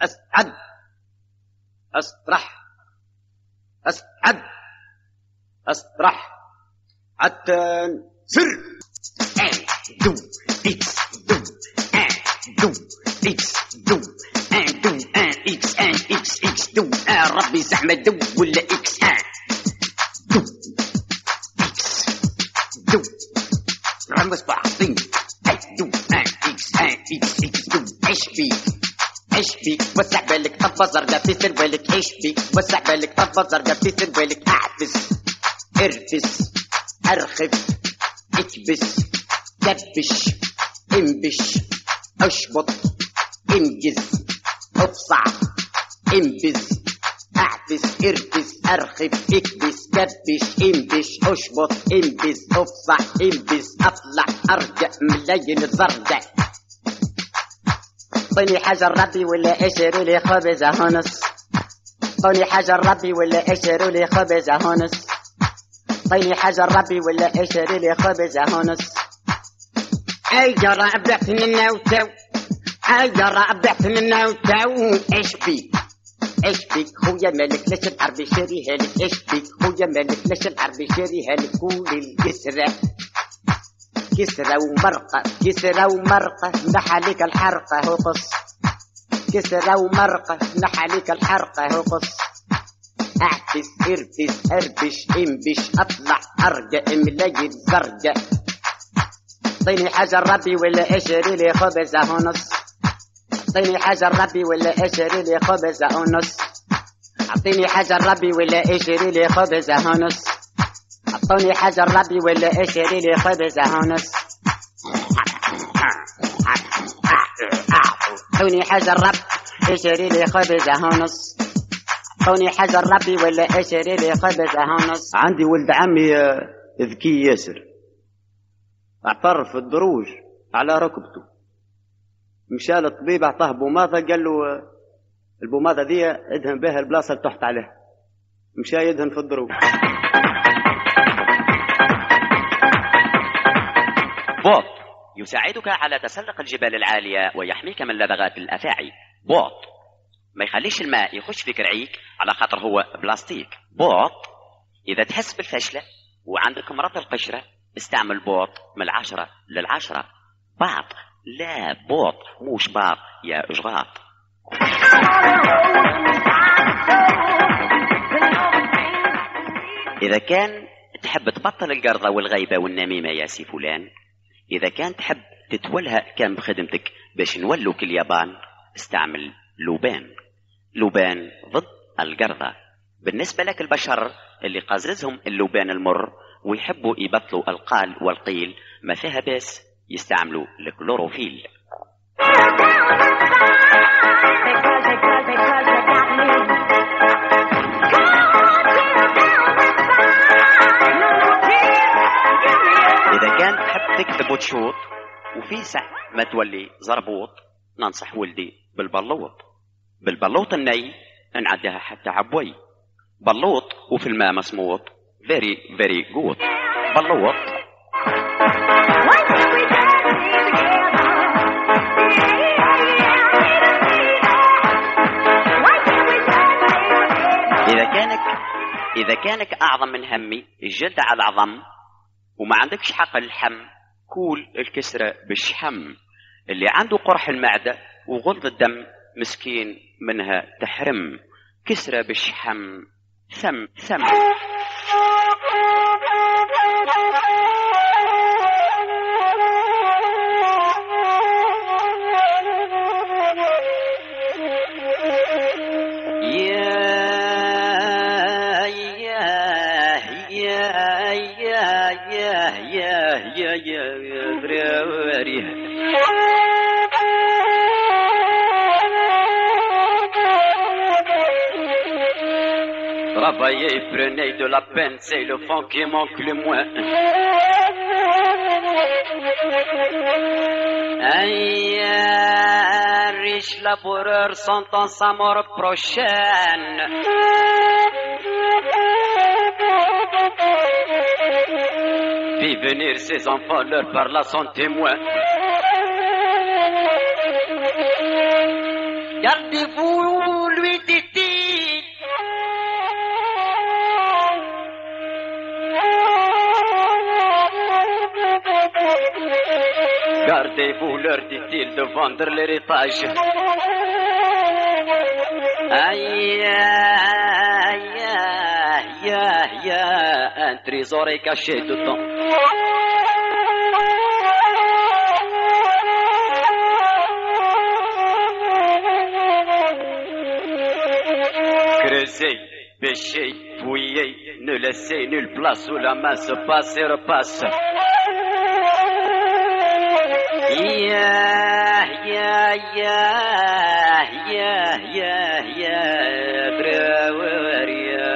اسعد استرح اسعد استرح عتان سر دو اكس دو دو اكس دو دو اكس اكس اكس دو ربي زعما دو ولا اكس دو اكس دو رمز بعضين دو اكس اكس اكس دو ايش بيك وسع بالك طب زرقاء في سربالك ايش بيك وسع بالك طب زرقاء في سربالك اعبس ارفس ارخف اكبس دبش انبش اشبط انجز افصع انبز اعبس ارفس ارخف اكبس دبش انبش اشبط انبز افصع انبز اطلع ارجع ملايين زرقاء طني حجر ربي ولا اشروا لي خبزة هونس طني حجر ربي ولا اشروا لي خبزة هونس طني حجر ربي ولا اشروا لي خبزة هونس اي جرى ابدعت من النوتو اي جرى ابدعت من النوتو ايش بيك خويا مالك ليش العربي شاريها لك ايش بيك خويا مالك ليش العربي شاريها لك قول الكسرة كسرة ومرقة نحليك الحرقة هقص كسرة ومرقة نحليك الحرقة هقص اعكس ارفس اربش انبش اطلع ارجع ملايين زرقاء طيني حجر ربي ولا اشري لي خبزة هونس اعطيني حجر ربي ولا اشري لي خبزة هونس اعطيني حجر ربي ولا اشري لي خبزة هونس اعطوني حجر ربي ولا اشري لي خبزة هونس اعطوني حجر ربي اشري لي خبزة هونس اعطوني حجر ربي ولا اشري لي خبزة هونس. عندي ولد عمي ذكي ياسر اعترف الدروج على ركبته مشى للطبيب اعطاه بوماضة قال له البوماضة دي ادهن بها البلاصة اللي تحت عليها مشى يدهن في الدروج. بوط يساعدك على تسلق الجبال العالية ويحميك من لدغات الأفاعي. بوط ما يخليش الماء يخش في كرعيك على خاطر هو بلاستيك. بوط إذا تحس بالفشلة وعندك مرض القشرة استعمل بوط من 10 لل10. باط لا بوط موش باط يا إجغاط. إذا كان تحب تبطل القرضة والغيبة والنميمة يا سي فلان، إذا كان تحب تتولها كان بخدمتك باش نولوك اليابان استعمل لوبان. لوبان ضد القرضة. بالنسبة لك البشر اللي قاززهم اللوبان المر ويحبوا يبطلوا القال والقيل ما فيها بس يستعملوا الكلوروفيل. إذا كان تحب تكتب وتشوط وفي ساعة ما تولي زربوط ننصح ولدي بالبلوط. بالبلوط الني نعدها حتى عبوي. بلوط وفي الماء مسموط very very good. بلوط. إذا كانك أعظم من همي الجلد على العظم وما عندكش حق اللحم كول الكسرة بالشحم. اللي عنده قرح المعدة وغلظ الدم مسكين منها تحرم. كسرة بالشحم ثم. Travaillez, prenez de la peine, c'est le fond qui manque le moins. Aïe, riche laboureur sentant sa mort prochaine. Fit venir ses enfants, leur parla son témoin. Gardez-vous, lui dit-il. Gardez-vous, leur dit-il, de vendre l'héritage. Aïe, aïe, aïe, aïe, un trésor est caché dedans. Creusez, pêchez, fouillez, ne laissez nulle place où la main se passe et repasse. Yeah, yeah, yeah, yeah, yeah, yeah, Brawaria.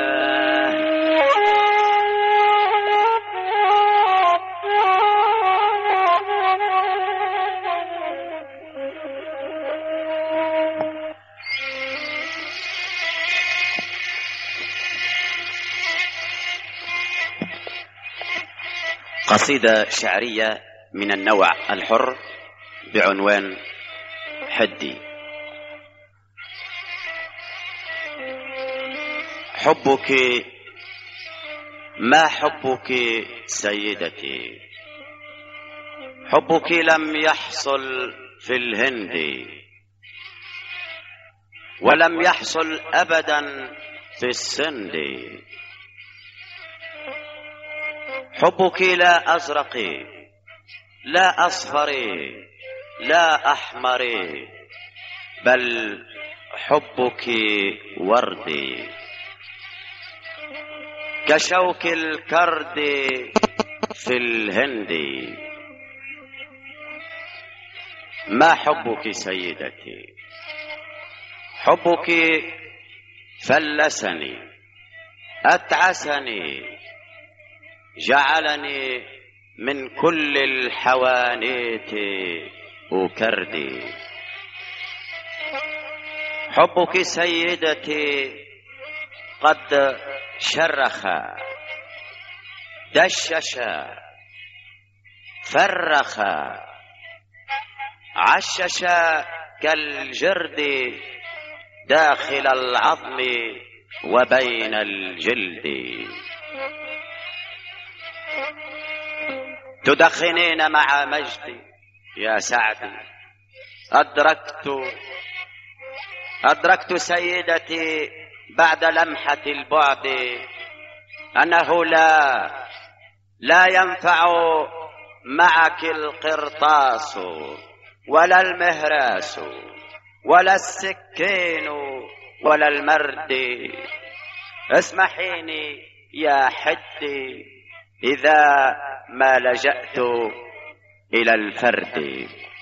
قصيدة شعرية من النوع الحر بعنوان حدي. حبك ما حبك سيدتي، حبك لم يحصل في الهند ولم يحصل أبدا في السند. حبك لا أزرق لا أصفر لا أحمر، بل حبك وردي كشوك الكرد في الهند. ما حبك سيدتي، حبك فلسني أتعسني، جعلني من كل الحوانيت وكردي. حبك سيدتي قد شرخ دشش فرخ عشش كالجرد داخل العظم وبين الجلد. تدخنين مع مجدي يا سعدي، أدركت سيدتي بعد لمحة البعد أنه لا ينفع معك القرطاس ولا المهراس ولا السكين ولا المرد. اسمحيني يا حدي إذا ما لجأت إلى الفرد.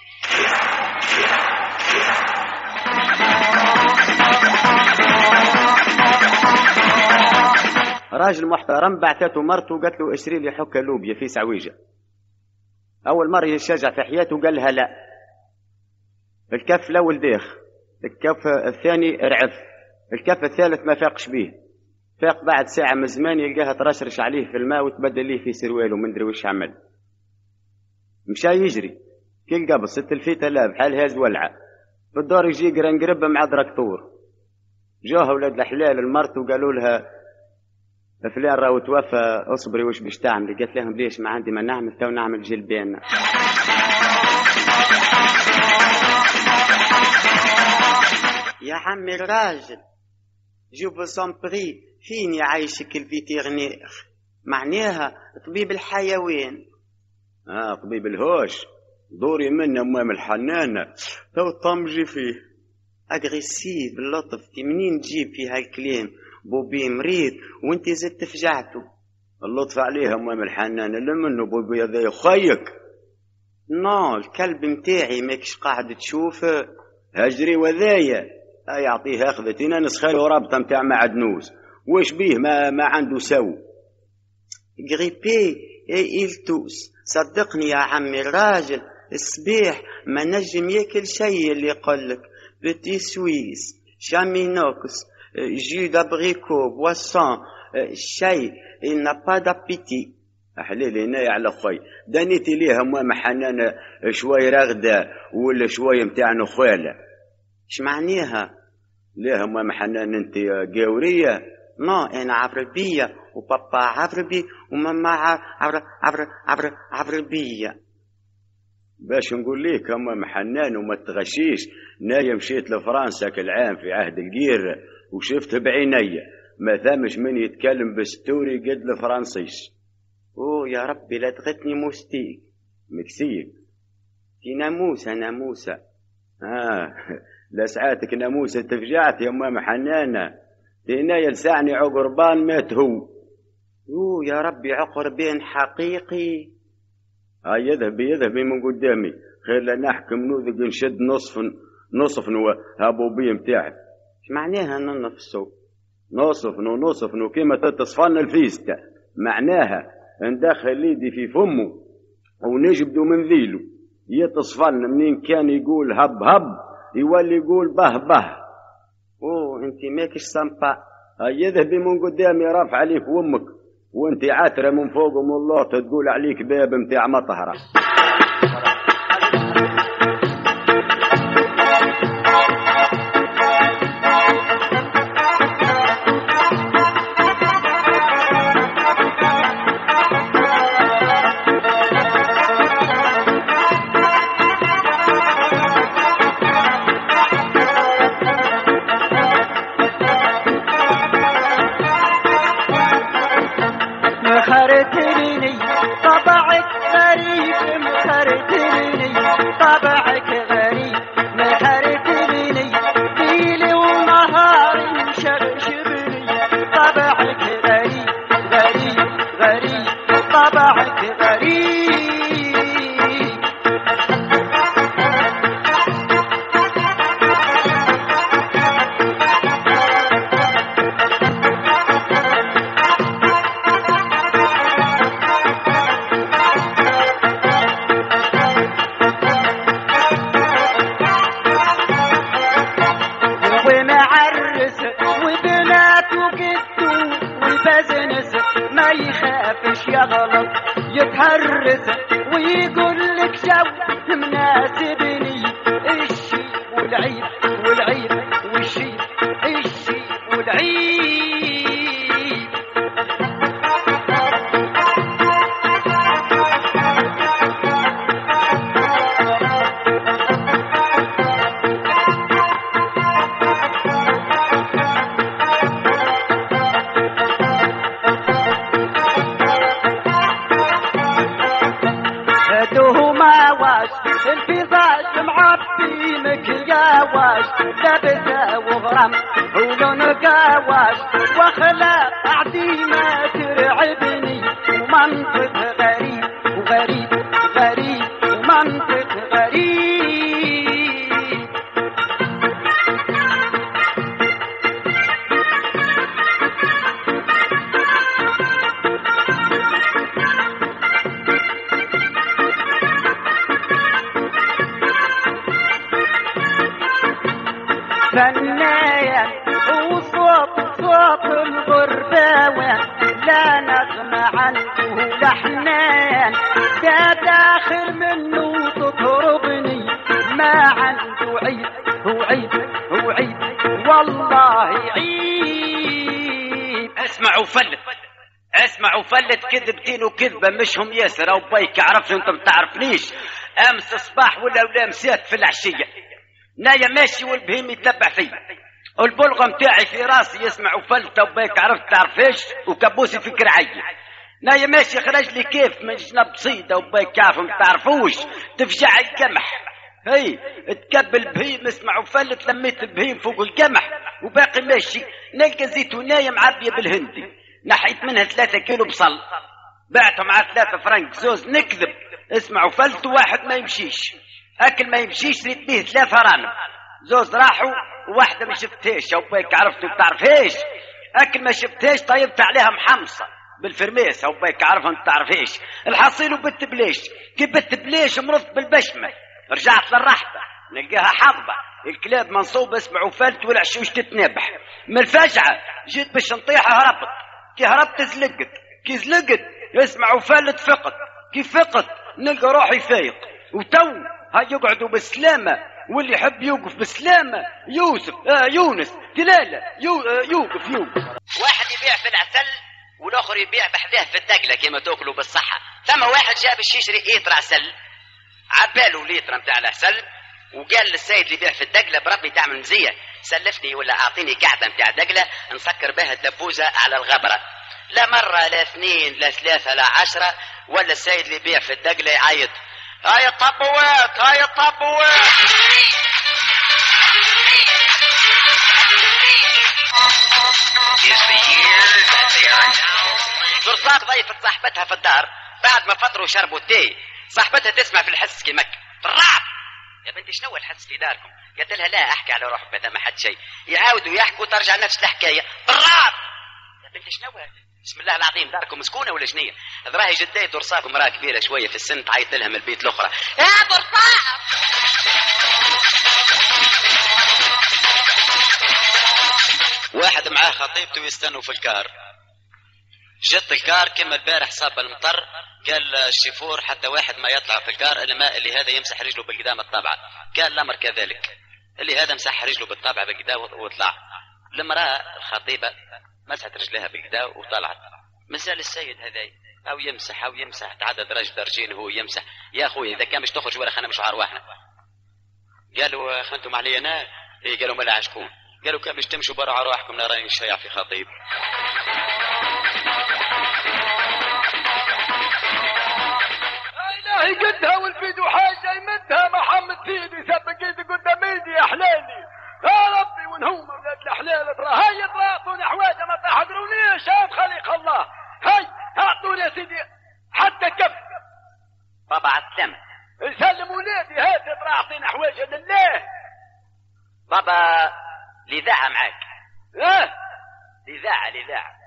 راجل محترم بعثته مرته قالت له اشتري لي حكة لوبيا في سعويجة. أول مرة يشجع في حياته قال لها لا. الكف الأول داخ، الكف الثاني رعف، الكف الثالث ما فاقش به. فاق بعد ساعة من زمان يلقاها ترشرش عليه في الماء وتبدل ليه في سروال ومن دري وش عمل. مشى يجري كي لقى بصت الفيتة لا بحال هاز ولعة في الدار، يجي قرنقرب مع دراكتور. جاها ولاد الحلال المرت وقالوا لها فلان راهو توفى، اصبري وش باش تعملي؟ قالت لهم ليش ما عندي ما نعمل، تو نعمل جلبان. يا عمي الراجل جو بوزون بري، فين يعيشك الفيتيرنير؟ معناها طبيب الحيوان. طبيب الهوش، دوري منه امام الحنانة تو طمجي فيه. اغريسيف اللطف، منين تجيب في هالكلام؟ بوبي مريض وانت زدت فجعته. اللطف عليها امام الحنانة، لمنه بوبي هذا يخيك. نو الكلب متاعي ماكش قاعد تشوفه، هجري وذايا يعطيه اخذتين نسخاله رابطه متاع معدنوس. واش بيه ما عنده سو. غريبي إلتوس، صدقني يا عمي الراجل الصبيح ما نجم ياكل شيء اللي يقولك بتي سويس شامينوكس جي دابريكو بواسون شيء إن با دابيتي. أحليل هنا على خوي دانيتي ليها ماما حنانة شوي رغدة ولا شوي متاع نخالة. ايش معنيها؟ ليه ماما حنان انت قورية؟ نو انا عربية وبابا عربي وماما عربية. باش نقول ليك ماما حنان وما تغشيش، نايا مشيت لفرنسا كل عام في عهد القير وشفت بعيني ما ثامش من يتكلم بستوري قد الفرنسيش. اوه يا ربي لا تغتني موستيك مكسيك في ناموسة لا ساعاتك ناموسة تفجعت يا ماما حنانة، هنايا لسعني عقربان مات هو. اوه يا ربي عقربين حقيقي. يذهب من قدامي خير لا نحكم نوذق نشد نصف هابو بي متاعي. ايش معناها نصف كيما تتصفن الفيستا؟ معناها ندخل ايدي في فمه ونجبدو من ذيله يتصفن منين كان يقول هب هب يولي يقول به به. اوه انت ماكش سامبا. يذهبي من قدامي رافع عليك وامك وانت عاتره من فوق من الله تقول عليك باب متاع مطهره. مخرتيني طبعك غريب، مخرتيني طبعك غريب، مخرتيني ليلي ونهاري مشبشبني. طبعك غريب غريب غريب، طبعك غريب. ما يخافش يغلط يتهرس ويقول لك جو مناسبني. الشي والعيب والعيب والشي الشي والعيب. الفيزاج معبي مكياواش لابسه وغرام ولون قاواش واخلاق عديمه ترعبني ومنطق غريب وغريب غريب ومنطق غريب. فنايا وصوت الغرباوة لا نغمى عنه لحنان، ده داخل منه تطربني ما عنده عيب هو عيب هو عيب والله عيب. اسمعوا فلت كذبتين وكذبة مشهم ياسر او بيك عرفش انت متعرفنيش. امس صباح ولا مسات في العشية نايا ماشي والبهيم يتبع فيه والبلغة متاعي في راسي يسمع وفلت وبيك عرفت تعرفيش وكبوسي في كرعي. نايا ماشي خرج لي كيف من جنب صيدة وبيك عارف متعرفوش تفجع القمح. هي تكبل بهيم اسمع وفلت لميت البهيم فوق القمح وباقي ماشي نلقى زيتوناية معبية بالهندي نحيت منها 3 كيلو بصل بعته مع 3 فرنك زوز نكذب اسمع وفلت واحد ما يمشيش اكل ما يمشيش ريت بيه 3 رانب زوز راحوا وواحدة ما شفتهاش او بيك عرفت وتعرفهاش اكل ما شفتهاش طيبت عليها محمصة بالفرميس او بيك عرفها ما تعرفهاش. الحصيل وبت بليش كي بت بليش مرضت بالبشمة رجعت للرحبة نلقاها حضبة الكلاب منصوب اسمع وفلت والعشوش تتنبح. من الفجعة جيت باش نطيحها هربت كي هربت زلقت كي زلقت اسمع وفلت فقط كي فقط نلقى روحي فايق وتو هاي يقعدوا بالسلامة واللي يحب يوقف بالسلامة يوسف يونس تلالة يوقف. واحد يبيع في العسل والاخر يبيع بحذاه في الدقله كما تاكلوا بالصحه. ثم واحد جاب يشري لتر عسل، عباله لتر نتاع العسل وقال للسيد اللي يبيع في الدقله بربي تعمل مزيه سلفني ولا اعطيني قاعده نتاع دقله نسكر بها الدبوزه على الغبره. لا مره لا اثنين لا ثلاثه لا 10 ولا السيد اللي يبيع في الدقله يعيط هاي الطبوات هاي الطبوات. درصات ضيفت صاحبتها في الدار بعد ما فطروا وشربوا التي. صاحبتها تسمع في الحس كيمك طراب يا بنتي شنو الحس في داركم؟ قالت لها لا احكي على روحك ما حد شيء. يعاودوا يحكوا ترجع نفس الحكايه طراب يا بنتي شنو بسم الله العظيم داركم مسكونه ولا شنيه؟ راهي جداي درصات امراه كبيره شويه في السن تعيط لها من البيت الاخرى يا درصات. واحد معاه خطيبته يستنوا في الكار. جت الكار كما البارح صاب المطر قال الشيفور حتى واحد ما يطلع في الكار الا ما اللي هذا يمسح رجله بالقدام الطابعه. قال الامر كذلك اللي هذا مسح رجله بالطابعه بالقدام وطلع. المراه الخطيبه مسحت رجلها بالقدام وطلعت. مازال السيد هذا او يمسح تعدى درجين هو يمسح. يا اخوي اذا كان مش تخرج ولا خلينا مش ارواحنا. قالوا خنتم علي انا إيه؟ قالوا ملا عشكون؟ قالوا كان مش تمشوا برا ارواحكم لا راني شايع في خطيب. الهي قدها والفيديو حاجه يمدها محمد سيدي سبق ايدي قدام ايدي يا حلالي يا ربي ونهم ولاد الحلال. ترى هاي تراطوني حواجه ما تحضرونيش شاف خليق الله. هاي اعطوني يا سيدي حتى كف بابا عالسلامة. سلم ولادي هات ترى اعطينا حواجه لله. بابا الاذاعه معاك. الاذاعه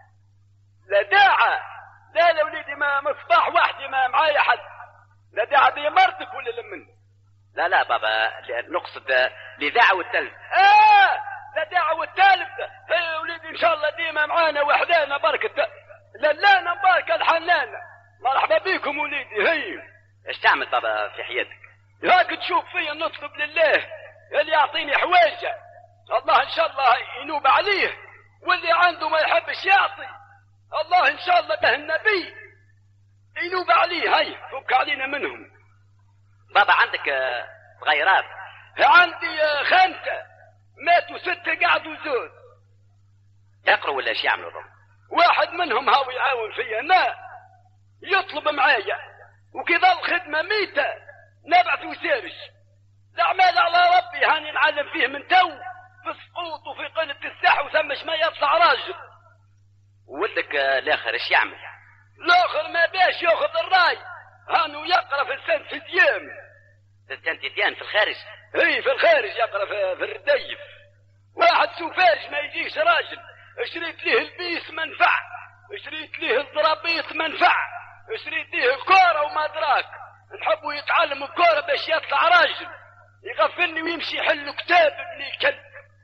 لا داعة لا وليدي ما مصباح وحدي ما معايا حد. لا داعة دي مرتك ولا لمن؟ لا بابا نقصد الاذاعه والتلف. لا داعة والتالف هي وليدي ان شاء الله ديما معانا وحدانا بركة للانا مباركة الحنانة. مرحبا بيكم وليدي. هي ايش تعمل بابا في حياتك؟ هاك تشوف فيا نطلب لله اللي يعطيني حواجه الله ان شاء الله ينوب عليه واللي عنده ما يحبش يعطي الله ان شاء الله به النبي ينوب عليه. هاي فك علينا منهم. بابا عندك غيرات؟ عندي 5 ماتوا 6 قعدوا زود. يقروا ولا ايش يعملوا ضم؟ واحد منهم هاو يعاون فيا انا يطلب معايا وكذا الخدمة ميتة نبعث وسيرش. الاعمال على ربي هاني نعلم فيه من تو في السقوط وفي قلة السح وثمش ما يطلع راجل. ولدك الاخر ايش يعمل؟ الاخر ما باش ياخذ الراي هانو يقرا في السنت ديام. في السنت ديام في الخارج؟ اي في الخارج يقرا في الرديف. واحد سوفاج ما يجيش راجل شريت ليه البيس منفع شريت ليه الضرابيط منفع شريت ليه الكورة وما دراك نحبوا يتعلم الكورة باش يطلع راجل يغفلني ويمشي يحل كتاب ابن كلب.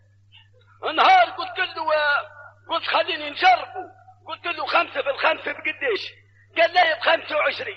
نهار قلت خليني نجربه قلت له 5 في 5 بقديش؟ قال لي ب25.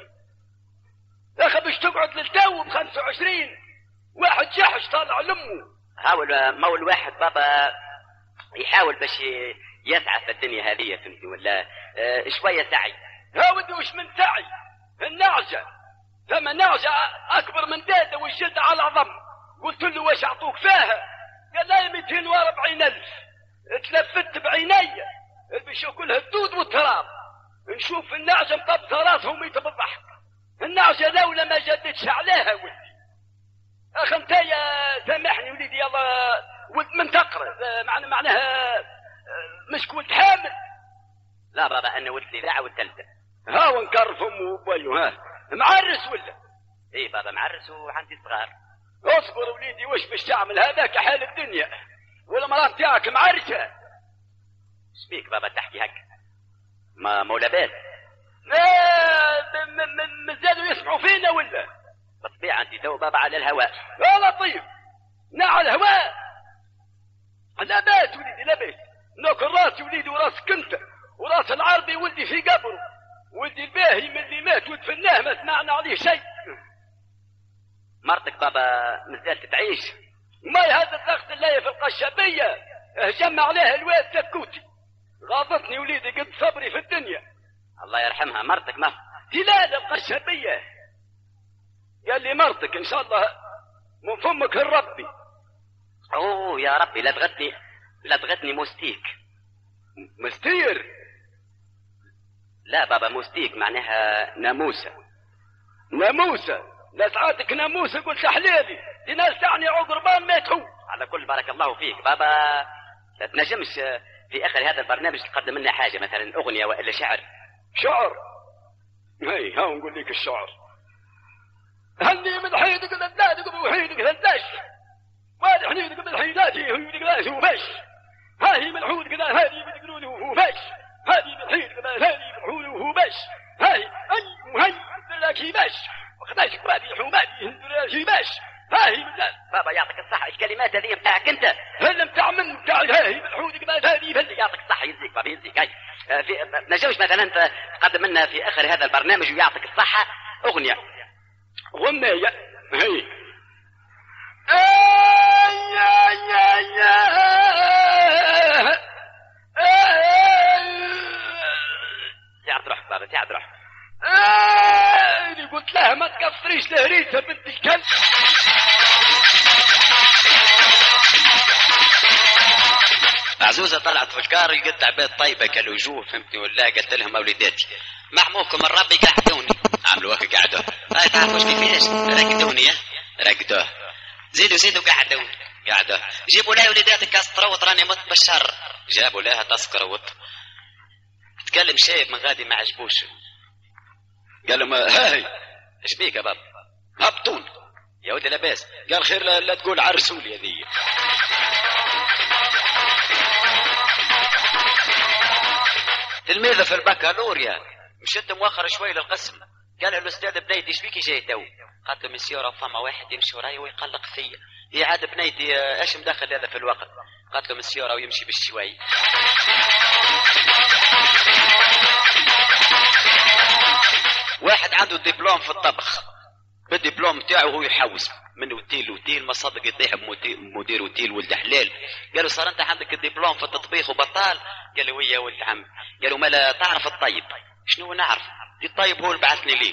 يا اخي باش تقعد للتو ب25 واحد جحش طالع لامه. ما هو الواحد بابا يحاول باش يسعى في الدنيا هذه فهمتي ولا شويه سعي. ودي وش من سعي؟ النعجه ثم نعجه اكبر من داده والجلد على عظم. قلت له واش اعطوك فيها؟ قال لي 240,000. تلفت بعيني البشو كلها الدود والتراب نشوف النعجه مطبطه راسهم يتبضحك. النعجه لولا ما جدتش عليها ولدي. اخ انت يا سامحني وليدي يلا ولد من تقرا معناها مش كنت حامل. لا بابا انا ولد الاذاعه والتلفزه. ونكرف امه وابوي معرس ولا؟ ايه بابا معرس وعندي صغار. اصبر وليدي وش باش تعمل هذاك حال الدنيا ولا مرات تاعك معرسه. ايش بيك بابا تحكي هكا؟ ما لاباس. مازالوا يسمعوا فينا ولا؟ بالطبيعه انت تو بابا على الهواء. يا لطيف على الهواء لاباس وليدي لاباس. ناكل راسي وليدي وراسك انت وراس العربي ولدي في قبره ولدي الباهي من اللي مات ودفناه ما سمعنا عليه شيء. مرتك بابا مازالت تعيش؟ ما هذا الضغط اللي في القشابية جمع عليه الواد سكوتي. غاضتني وليدي قد صبري في الدنيا. الله يرحمها مرتك ما تلال القشابية قال لي مرتك ان شاء الله من فمك الربي. اوه يا ربي لا تغتني مستيك. مستير؟ لا بابا مستيك معناها ناموسة. ناموسة؟ لا ساعاتك ناموسة قلت حليلي دي ناس تعني عقربان ماتوا. على كل بارك الله فيك بابا. لا تنجمش في اخر هذا البرنامج تقدم لنا حاجة مثلا اغنية والا شعر؟ شعر؟ هاي ها نقول لك الشعر. هني من حيدك ذلاتك وحيدك ذلاش وادي حنيدك من حيداتي وحيدك ذلاش وفاش. هاي من حودك ذا هذه بتقولوني وفاش. هذه من حيدك ذا هذه بتقولوني وفاش. هاي اي وهي ذلاكي باش وخداشك وادي حومادي ذلاكي باش. هاي بالله بابا يعطيك الصحة. الكلمات هذه بتاعك انت؟ هلا بتاع من بتاع هاي من حودك ذا هذه بل يعطيك الصحة. يزيك بابا يزيك. هاي نجمش مثلا تقدم لنا في اخر هذا البرنامج ويعطيك الصحة اغنية؟ غنية هي تعب روحك بابا تعب روحك. اللي قلت لها ما تكفريش لهريسة بنت الكلب. عزوزة طلعت في الكار لقيت عباد طيبة كالوجوه فهمتني ولا قلت لهم أوليداتي محموكم الربي قعدوني. عملوا هكا قعدوه. هاي تعرفوا كيفاش رقدوني رقدوه. زيدوا قعدوه. جيبوا لها وليداتك كاستروط راني مت بالشر. جابوا لها تسكروط. تكلم شايب من غادي ما عجبوش. قال لهم هاي ايش بيك يا بابا؟ هبطون يا ودي لاباس. قال خير لا تقول عرسولي هذه. تلميذة في البكالوريا مشيت مؤخر شوي للقسم. قال الاستاذ بنيتي ايش بيكي جاي تو؟ قالت له مسيورة فما واحد يمشي وراي ويقلق فيا. هي عاد بنيتي ايش مدخل هذا في الوقت؟ قالت له مسيورة ويمشي بالشوي. واحد عنده دبلوم في الطبخ بالدبلوم تاعه هو يحوس من وتيل ما صدق يطيح بمدير وتيل ولد حلال. قالوا صار انت عندك الدبلوم في التطبيخ وبطال؟ قالوا ويا ولد عم. قالوا ما لا تعرف الطيب؟ شنو نعرف؟ الطيب هو اللي بعثني ليك.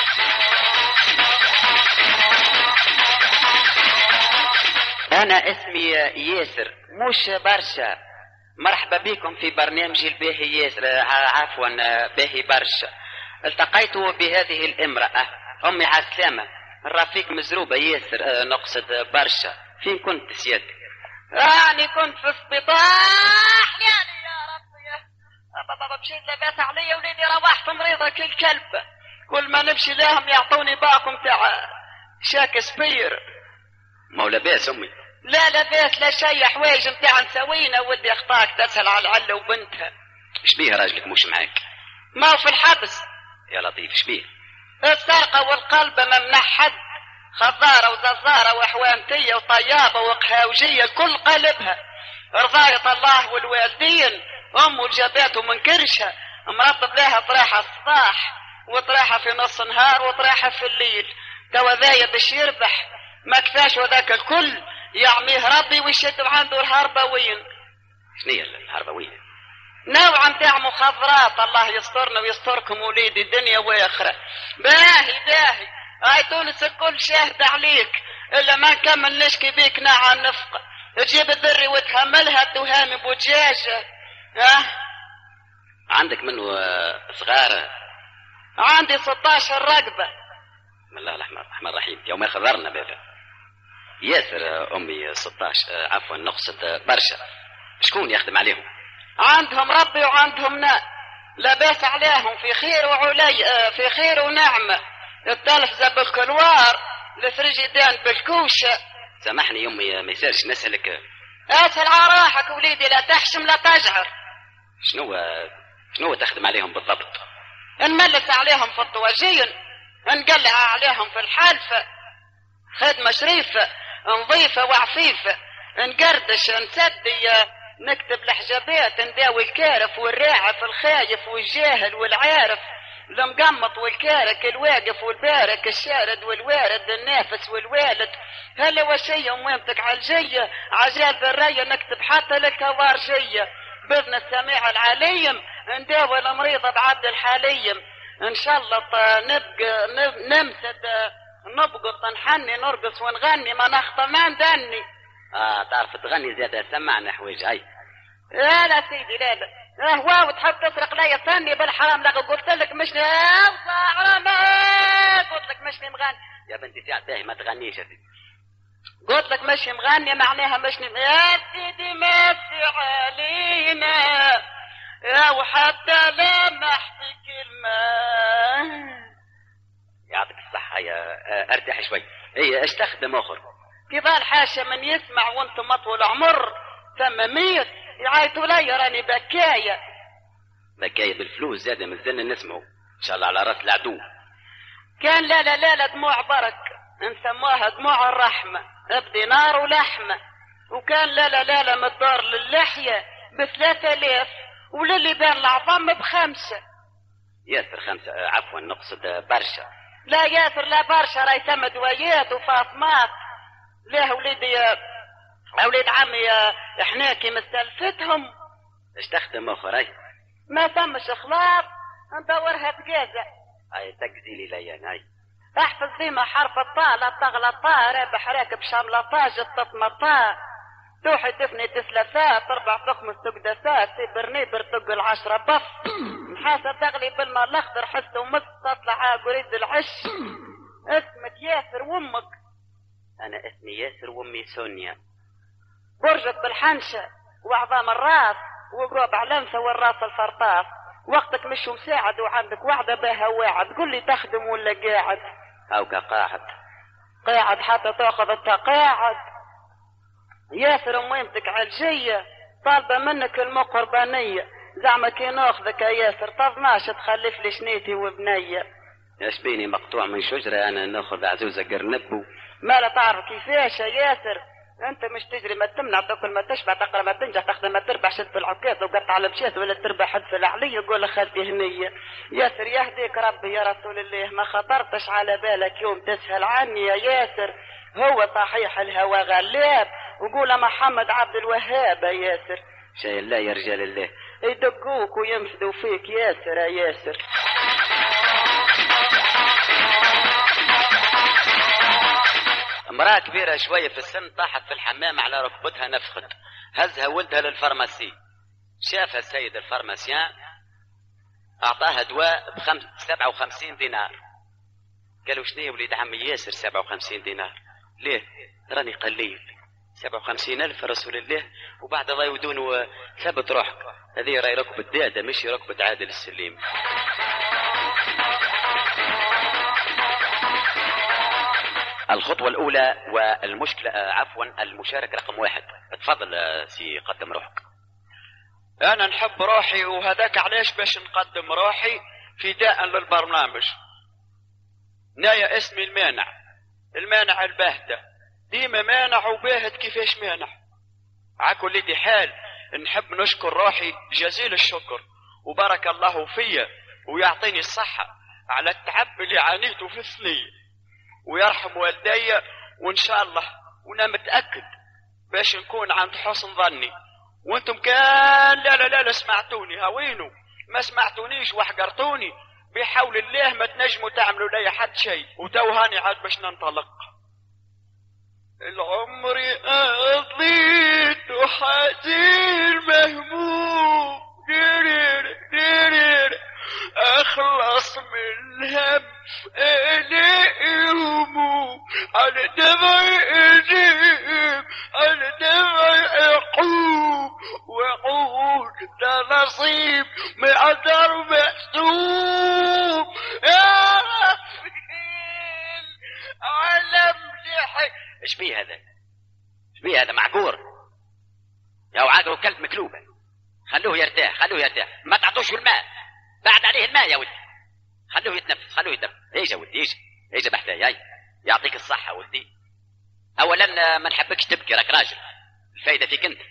انا اسمي ياسر مش برشا. مرحبا بكم في برنامج الباهي ياسر. عفوا باهي برشا. التقيت بهذه الامرأة امي عسلامة. الرفيق مزروبة ياسر نقصد برشا. فين كنت سيادتك؟ راني كنت في السبيطار. يعني يا ربي بابا مشيت لباس عليا وليدي روحت مريضة كالكلب. كل ما نمشي لهم يعطوني باكم تاع شاكسبير. ما هو لباس امي؟ لا لباس لا شيء. حوايج متاع نسوينا ولدي اخطاك تسأل على العلة وبنتها. ايش بيه راجلك مش معاك؟ ما هو في الحبس. يا لطيف ايش بيه؟ السرقة والقلب ممنع حد. خضارة وززارة وحوامتية وطيابة وقهاوجية كل قلبها. رضاية الله والوالدين. أمه الجبات ومن كرشها مرطب لها طريحة الصباح وطريحة في نص نهار وطريحة في الليل. توا ذايا باش يربح ما كفاش وذاك الكل يعميه ربي ويشد عنده الهربوين. شنية الهربوين؟ نوع متاع مخدرات. الله يسترنا ويستركم وليدي الدنيا واخرة. باهي هاي تونس الكل شاهد عليك. الا ما نكمل نشكي بيك ناع النفقة. تجيب الذري وتهملها التهامي بوجاجة. عندك منه صغار؟ عندي 16 رقبة. بسم الله الرحمن الرحيم. يوم خبرنا بابا ياسر امي 16 عفوا نقصد برشا. شكون يخدم عليهم؟ عندهم ربي وعندهم ناء. لا باس عليهم في خير وعلي في خير ونعمة. التلفزة بالكلوار الفريجيدان بالكوشة. سامحني يمي ما يصيرش نسألك. اسأل على راحك وليدي لا تحشم لا تجعر. شنو تخدم عليهم بالضبط؟ نملس عليهم في الطواجين. نقلع عليهم في الحالفة. خدمة شريفة نظيفة وعفيفة. نقردش نسدي نكتب الحجابات. نداوي الكارف والراعف الخايف والجاهل والعارف. المقمط والكارك الواقف والبارك الشارد والوارد النافس والوالد هلا وشية ومامتك عالجية عجال بالرية نكتب حتى لك ورجية بإذن السميع العليم نداوي المريضة بعبد الحليم إن شاء الله نبقى نمسد نبقط نحني نرقص ونغني ما نخطى ما ندني. تعرف تغني زيادة سمعنا حويج هاي. لا سيدي لا هو وتحب تسرق لي ثاني بالحرام لقد قلت لك مش قلت لك مش مغني يا بنتي ساعة باهي ما تغنيش يا سيدي. قلت لك مش مغني معناها مش يا سيدي ماشي علينا يا وحتى لمحت كلمة. يعطيك الصحة يا ارتاح شوي. ايه استخدم اخر كيفال حاشا من يسمع وانتم اطول عمر ثم 100 يعيطوا لي راني بكاية بالفلوس زادة من الزن نسمعوا ان شاء الله على راس العدو. كان لا دموع برك نسموها دموع الرحمة بدينار ولحمة وكان لا مدار للحية ب3000 وللي بين العظام ب5. ياسر 5 عفوا نقصد برشا. لا ياسر لا برشا راي ثم دويات وفاطمات ليه وليد عمي حناكي مستلفتهم. اش تخدم اخر ما ثمش خلاص ندورها تجازة. هاي تجزي لي ليان هاي احفظ ديما حرف الطاء لا تغلطا رابح راكب شاملطا جطة مطا توحي تفني تسلفا تربع تخمس تقدسا سيبرني برتق 10 بف محاسة تغلي بالماء الاخضر حس ومس تطلع قريد العش. اسمك ياسر وامك. انا اسمي ياسر وامي سونيا. برجك بالحنشة وعظام الراس وقروب علنسة والراس الفرطاس وقتك مش مساعد وعندك وعدة بها واعد قل لي تخدم ولا قاعد. هاوكا قاعد حتى تاخذ التقاعد. ياسر وميمتك عالجية طالبة منك المقربانية زعما كي ناخذك يا ياسر طفناش تخلف لي شنيتي وبنية. ايش بيني مقطوع من شجرة انا ناخذ عزوزة قرنب ما لا تعرف كيفاش يا ياسر انت مش تجري ما تمنع تاكل ما تشبع تقرا ما تنجح تخدم ما تربح شد في العكاز وقطع على مشيت ولا تربح حد في العلي يقول خالتي هنيه. ياسر يهديك ربي يا رسول الله ما خطرتش على بالك يوم تسهل عني يا ياسر. هو صحيح الهوى غلاب وقول محمد عبد الوهاب يا ياسر. شاي الله يا رجال الله يدقوك وينفذوا فيك ياسر يا ياسر. امرأة كبيرة شوية في السن طاحت في الحمام على ركبتها نفخت هزها ولدها للفارماسي. شافها السيد الفارماسيان اعطاها دواء ب57 دينار. قالوا شنو يا وليد عمي ياسر 57 دينار ليه؟ راني قليل 57,000 رسول الله وبعد الله يودون وثبت روحك. هذه راي ركبة دادة مش ركبة عادل السليم. الخطوة الأولى والمشكلة عفوا المشارك رقم 1. تفضل سي قدم روحك. أنا نحب روحي وهذاك علاش باش نقدم روحي فداء للبرنامج. نايا اسمي المانع الباهتة ديما مانع وباهت كيفاش مانع. عكل لدي حال نحب نشكر روحي جزيل الشكر وبارك الله فيا ويعطيني الصحة على التعب اللي عانيته في الثنية ويرحم والدي وإن شاء الله وأنا متأكد باش نكون عند حسن ظني. وانتم كان لا سمعتوني هاوينو ما سمعتونيش وحقرتوني بحول الله ما تنجموا تعملوا لي حد شيء. وتوهاني عاد باش ننطلق. العمر قضيت وحزين مهموم اخلص من هم الاقي هموم على دمعي اجيب على دمعي اقوم واقول ده نصيب مقدر محسوب يا رب علم لحي. ايش بيه هذا معقور يا وعاقر وكلب مكلوبة. خلوه يرتاح ما تعطوش الماء بعد عليه الماء يا ولدي. خلوه يتنفس ايش يا ولدي ايش بحتاج هاي يعطيك الصحة ولدي. اولا ما نحبكش تبكي راك راجل الفايدة فيك انت.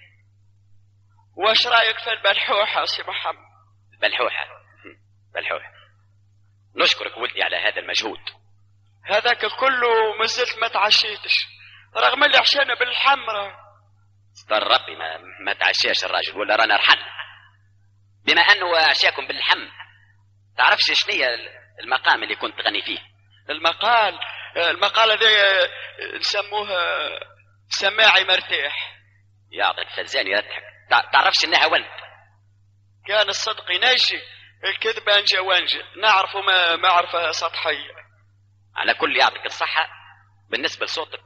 واش رايك في البلحوحة سي محمد؟ بلحوحة نشكرك ولدي على هذا المجهود. هذاك كله مازلت ما تعشيتش رغم اللي عشانا بالحمرة. استر ربي ما تعشاش الراجل ولا رانا رحل. بما انه عشاكم باللحم تعرفش شنية المقام اللي كنت تغني فيه؟ المقال هذا نسموها سماعي مرتاح. يعطيك فزان يضحك. تعرفش انها ولد؟ كان الصدق ينجي الكذب انجا وانجا، نعرفه ما معرفة سطحية. على كل يعطيك الصحة. بالنسبة لصوتك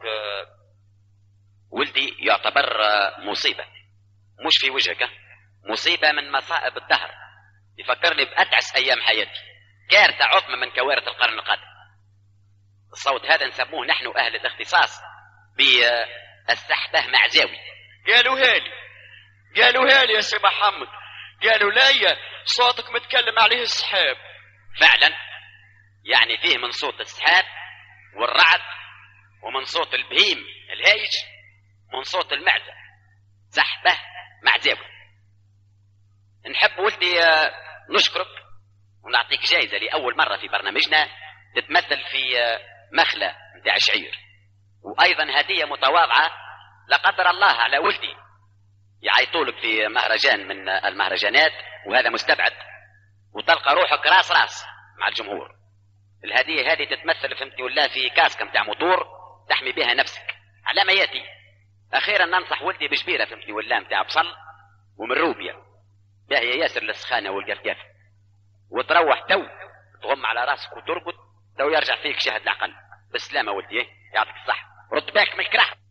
ولدي يعتبر مصيبة مش في وجهك، مصيبة من مصائب الدهر، يفكرني بأتعس أيام حياتي، كارثة عظمى من كوارث القرن القادم. الصوت هذا نسموه نحن أهل الاختصاص بالسحبة معزاوي. قالوا هالي يا سي محمد، قالوا لي صوتك متكلم عليه السحاب. فعلا يعني فيه من صوت السحاب والرعد ومن صوت البهيم الهايج ومن صوت المعزة، سحبة معزاوي. نحب ولدي نشكرك ونعطيك جائزة لأول مرة في برنامجنا تتمثل في مخلة متاع شعير، وأيضا هدية متواضعة لا قدر الله على ولدي يعيطولك في مهرجان من المهرجانات وهذا مستبعد وتلقى روحك راس مع الجمهور. الهدية هذه تتمثل فهمتي ولا في كاسكة متاع موتور تحمي بها نفسك على ما ياتي. أخيرا ننصح ولدي بشبيرة فهمتي ولا متاع بصل ومن روبيا باهي ياسر للسخانة والقرقافة، وتروح تو تغم على راسك وترقد لو يرجع فيك شهد العقل. بالسلامة ولدي، يعطيك الصحة، رد بالك من الكره.